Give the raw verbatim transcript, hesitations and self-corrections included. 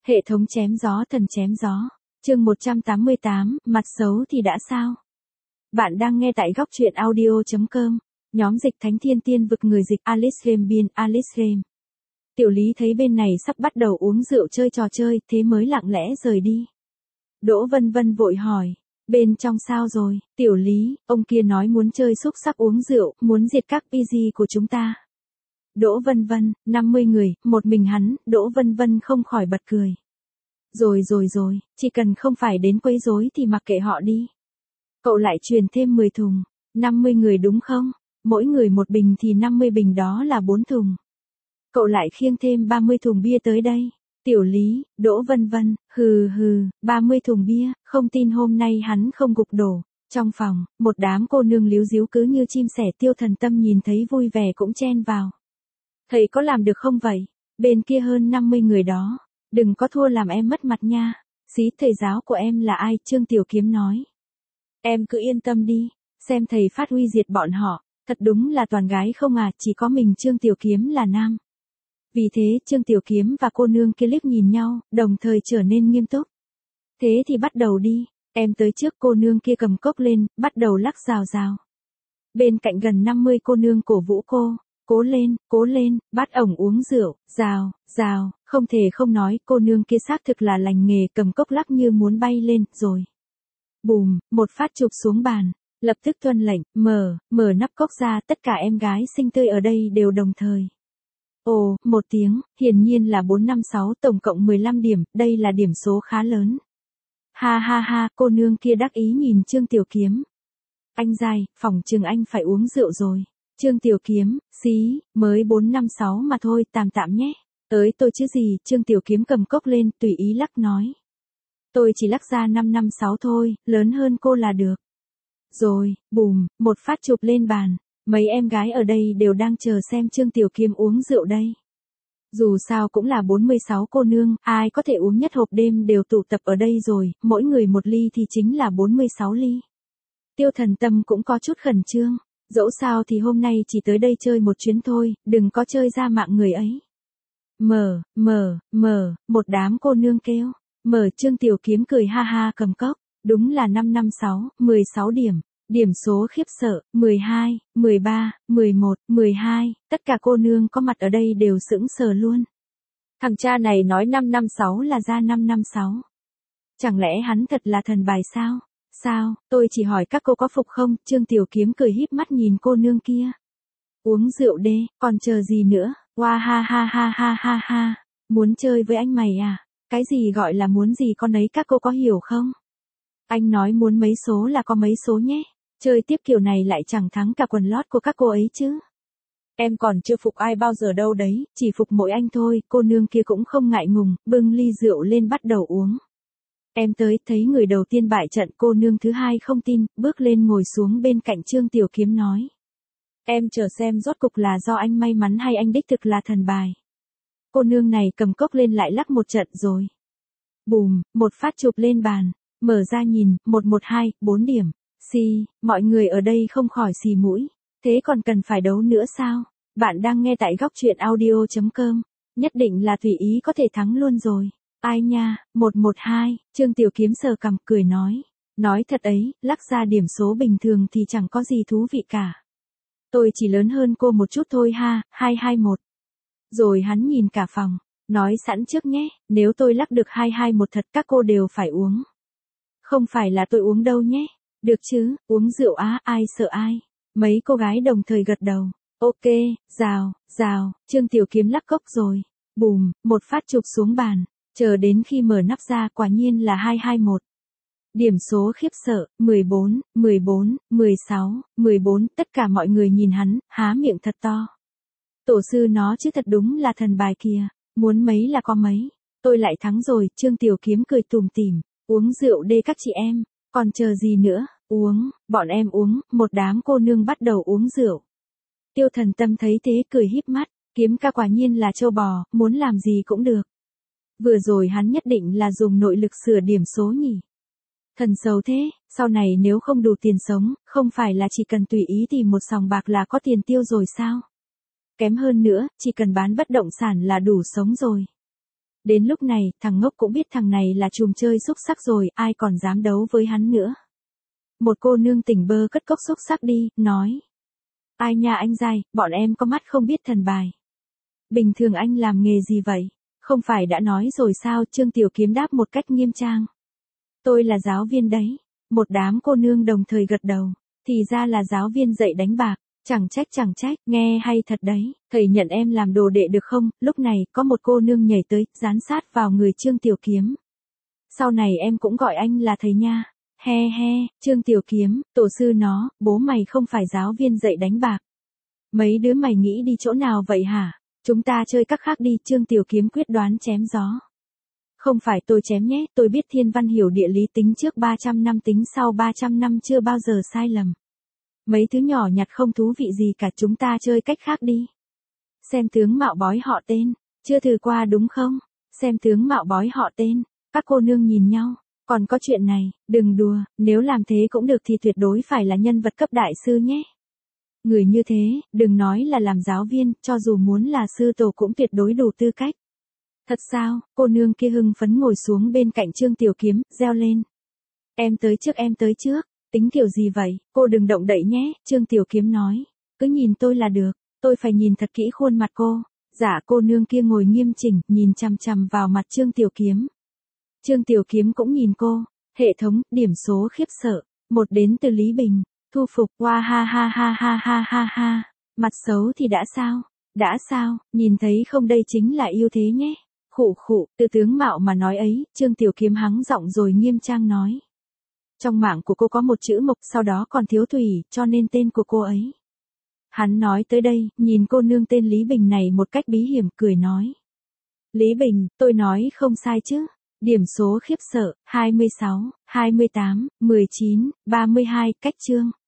Hệ thống chém gió thần chém gió. Chương một trăm tám mươi tám, mặt xấu thì đã sao? Bạn đang nghe tại góc truyện audio chấm com. Nhóm dịch Thánh Thiên Tiên vực người dịch Alice Rem biên Alice Rem. Tiểu Lý thấy bên này sắp bắt đầu uống rượu chơi trò chơi, thế mới lặng lẽ rời đi. Đỗ Vân Vân vội hỏi, bên trong sao rồi? Tiểu Lý, ông kia nói muốn chơi xúc sắc uống rượu, muốn diệt các pê giê của chúng ta. Đỗ Vân Vân, năm mươi người, một mình hắn, Đỗ Vân Vân không khỏi bật cười. Rồi rồi rồi, chỉ cần không phải đến quấy rối thì mặc kệ họ đi. Cậu lại truyền thêm mười thùng, năm mươi người đúng không? Mỗi người một bình thì năm mươi bình đó là bốn thùng. Cậu lại khiêng thêm ba mươi thùng bia tới đây. Tiểu Lý, Đỗ Vân Vân, hừ hừ, ba mươi thùng bia, không tin hôm nay hắn không gục đổ. Trong phòng, một đám cô nương líu díu cứ như chim sẻ. Tiêu Thần Tâm nhìn thấy vui vẻ cũng chen vào. Thầy có làm được không vậy? Bên kia hơn năm mươi người đó. Đừng có thua làm em mất mặt nha. Xí, thầy giáo của em là ai? Trương Tiểu Kiếm nói. Em cứ yên tâm đi, xem thầy phát huy diệt bọn họ. Thật đúng là toàn gái không à, chỉ có mình Trương Tiểu Kiếm là nam. Vì thế Trương Tiểu Kiếm và cô nương kia liếc nhìn nhau, đồng thời trở nên nghiêm túc. Thế thì bắt đầu đi, em tới trước. Cô nương kia cầm cốc lên, bắt đầu lắc rào rào. Bên cạnh gần năm mươi cô nương cổ vũ cô. Cố lên, cố lên, bát ổng uống rượu, rào, rào, không thể không nói, cô nương kia xác thực là lành nghề, cầm cốc lắc như muốn bay lên, rồi. Bùm, một phát chụp xuống bàn, lập tức tuân lệnh, mở, mở nắp cốc ra, tất cả em gái xinh tươi ở đây đều đồng thời. Ồ, một tiếng, hiển nhiên là bốn năm sáu, tổng cộng mười lăm điểm, đây là điểm số khá lớn. Ha ha ha, cô nương kia đắc ý nhìn Trương Tiểu Kiếm. Anh dai, phỏng chừng anh phải uống rượu rồi. Trương Tiểu Kiếm, xí, mới bốn năm sáu mà thôi, tạm tạm nhé. Tới tôi chứ gì? Trương Tiểu Kiếm cầm cốc lên, tùy ý lắc nói. Tôi chỉ lắc ra năm năm sáu thôi, lớn hơn cô là được. Rồi, bùm, một phát chụp lên bàn. Mấy em gái ở đây đều đang chờ xem Trương Tiểu Kiếm uống rượu đây. Dù sao cũng là bốn mươi sáu cô nương, ai có thể uống nhất hộp đêm đều tụ tập ở đây rồi, mỗi người một ly thì chính là bốn mươi sáu ly. Tiêu Thần Tâm cũng có chút khẩn trương. Dẫu sao thì hôm nay chỉ tới đây chơi một chuyến thôi, đừng có chơi ra mạng người ấy. Mở, mở, mở, một đám cô nương kêu. Mở. Trương Tiểu Kiếm cười ha ha cầm cốc. Đúng là năm năm sáu, mười sáu điểm. Điểm số khiếp sợ, mười hai, mười ba, mười một, mười hai, tất cả cô nương có mặt ở đây đều sững sờ luôn. Thằng cha này nói năm năm sáu là ra năm năm sáu. Chẳng lẽ hắn thật là thần bài sao? Sao, tôi chỉ hỏi các cô có phục không? Trương Tiểu Kiếm cười híp mắt nhìn cô nương kia. Uống rượu đê, còn chờ gì nữa? Wow ha ha ha ha ha ha. Muốn chơi với anh mày à? Cái gì gọi là muốn gì con ấy các cô có hiểu không? Anh nói muốn mấy số là có mấy số nhé. Chơi tiếp kiểu này lại chẳng thắng cả quần lót của các cô ấy chứ. Em còn chưa phục ai bao giờ đâu đấy, chỉ phục mỗi anh thôi. Cô nương kia cũng không ngại ngùng, bưng ly rượu lên bắt đầu uống. Em tới, thấy người đầu tiên bại trận, cô nương thứ hai không tin, bước lên ngồi xuống bên cạnh Trương Tiểu Kiếm nói. Em chờ xem rốt cục là do anh may mắn hay anh đích thực là thần bài. Cô nương này cầm cốc lên lại lắc một trận rồi. Bùm, một phát chụp lên bàn, mở ra nhìn, một một hai, bốn điểm. Xì, mọi người ở đây không khỏi xì mũi. Thế còn cần phải đấu nữa sao? Bạn đang nghe tại góc truyện audio chấm com. Nhất định là tùy ý có thể thắng luôn rồi. Ai nha, một một hai, Trương Tiểu Kiếm sờ cằm cười nói. Nói thật ấy, lắc ra điểm số bình thường thì chẳng có gì thú vị cả. Tôi chỉ lớn hơn cô một chút thôi ha, hai hai một. Rồi hắn nhìn cả phòng, nói sẵn trước nhé, nếu tôi lắc được hai hai một thật các cô đều phải uống. Không phải là tôi uống đâu nhé, được chứ, uống rượu á, ai sợ ai. Mấy cô gái đồng thời gật đầu, ok, rào, rào, Trương Tiểu Kiếm lắc cốc rồi. Bùm, một phát chụp xuống bàn. Chờ đến khi mở nắp ra quả nhiên là hai hai một. Điểm số khiếp sợ, mười bốn, mười bốn, mười sáu, mười bốn, tất cả mọi người nhìn hắn, há miệng thật to. Tổ sư nó chứ thật đúng là thần bài kìa, muốn mấy là có mấy, tôi lại thắng rồi. Trương Tiểu Kiếm cười tủm tỉm, uống rượu đê các chị em, còn chờ gì nữa, uống, bọn em uống, một đám cô nương bắt đầu uống rượu. Tiêu Thần Tâm thấy thế cười híp mắt, Kiếm ca quả nhiên là trâu bò, muốn làm gì cũng được. Vừa rồi hắn nhất định là dùng nội lực sửa điểm số nhỉ. Thần xấu thế, sau này nếu không đủ tiền sống, không phải là chỉ cần tùy ý tìm một sòng bạc là có tiền tiêu rồi sao? Kém hơn nữa, chỉ cần bán bất động sản là đủ sống rồi. Đến lúc này, thằng ngốc cũng biết thằng này là trùm chơi xúc sắc rồi, ai còn dám đấu với hắn nữa. Một cô nương tỉnh bơ cất cốc xúc sắc đi, nói. Ai nha anh dai, bọn em có mắt không biết thần bài. Bình thường anh làm nghề gì vậy? Không phải đã nói rồi sao? Trương Tiểu Kiếm đáp một cách nghiêm trang. Tôi là giáo viên đấy. Một đám cô nương đồng thời gật đầu. Thì ra là giáo viên dạy đánh bạc. Chẳng trách chẳng trách, nghe hay thật đấy. Thầy nhận em làm đồ đệ được không? Lúc này, có một cô nương nhảy tới, dán sát vào người Trương Tiểu Kiếm. Sau này em cũng gọi anh là thầy nha. He he, Trương Tiểu Kiếm, tổ sư nó, bố mày không phải giáo viên dạy đánh bạc. Mấy đứa mày nghĩ đi chỗ nào vậy hả? Chúng ta chơi các khác đi, Trương Tiểu Kiếm quyết đoán chém gió. Không phải tôi chém nhé, tôi biết thiên văn hiểu địa lý, tính trước ba trăm năm tính sau ba trăm năm chưa bao giờ sai lầm. Mấy thứ nhỏ nhặt không thú vị gì cả, chúng ta chơi cách khác đi. Xem tướng mạo bói họ tên, chưa thử qua đúng không? Xem tướng mạo bói họ tên, các cô nương nhìn nhau. Còn có chuyện này, đừng đùa, nếu làm thế cũng được thì tuyệt đối phải là nhân vật cấp đại sư nhé. Người như thế, đừng nói là làm giáo viên, cho dù muốn là sư tổ cũng tuyệt đối đủ tư cách. Thật sao? Cô nương kia hưng phấn ngồi xuống bên cạnh Trương Tiểu Kiếm, reo lên. Em tới trước, em tới trước, tính kiểu gì vậy? Cô đừng động đậy nhé, Trương Tiểu Kiếm nói. Cứ nhìn tôi là được, tôi phải nhìn thật kỹ khuôn mặt cô. Dạ, cô nương kia ngồi nghiêm chỉnh, nhìn chằm chằm vào mặt Trương Tiểu Kiếm. Trương Tiểu Kiếm cũng nhìn cô. Hệ thống, điểm số khiếp sợ. Một đến từ Lý Bình. Thu phục, wow ha ha ha ha ha ha ha. Mặt xấu thì đã sao? Đã sao? Nhìn thấy không, đây chính là ưu thế nhé. Khụ khụ, từ tướng mạo mà nói ấy, Trương Tiểu Kiếm hắng giọng rồi nghiêm trang nói. Trong mạng của cô có một chữ Mộc, sau đó còn thiếu thủy, cho nên tên của cô ấy. Hắn nói tới đây, nhìn cô nương tên Lý Bình này một cách bí hiểm, cười nói. Lý Bình, tôi nói không sai chứ. Điểm số khiếp sợ, hai mươi sáu, hai mươi tám, mười chín, ba mươi hai, cách chương.